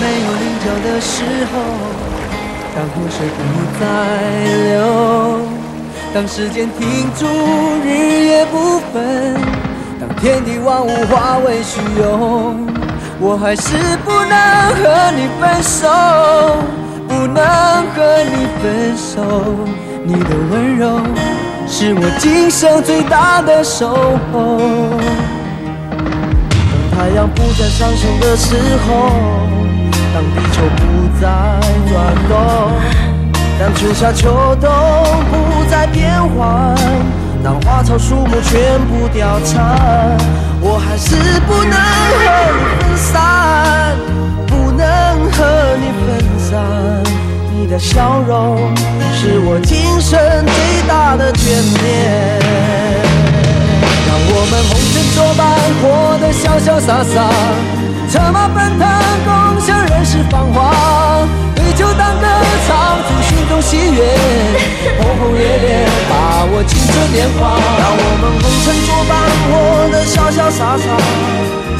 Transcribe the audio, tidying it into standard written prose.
没有棱角的时候，当河水不再流，当时间停住，日夜不分，当天地万物化为虚有，我还是不能和你分手，不能和你分手。你的温柔是我今生最大的守候。当太阳不再上升的时候，当地球不再转动，当春夏秋冬不再变换，当花草树木全部凋残，我还是不能和你分散，不能和你分散。你的笑容是我今生最大的眷恋，让我们红尘作伴，活得潇潇洒洒，策马奔腾，共享人世繁华，对酒当歌，唱出心中喜悦，轰轰烈烈把握青春年华。让我们红尘作伴，活得潇潇洒洒，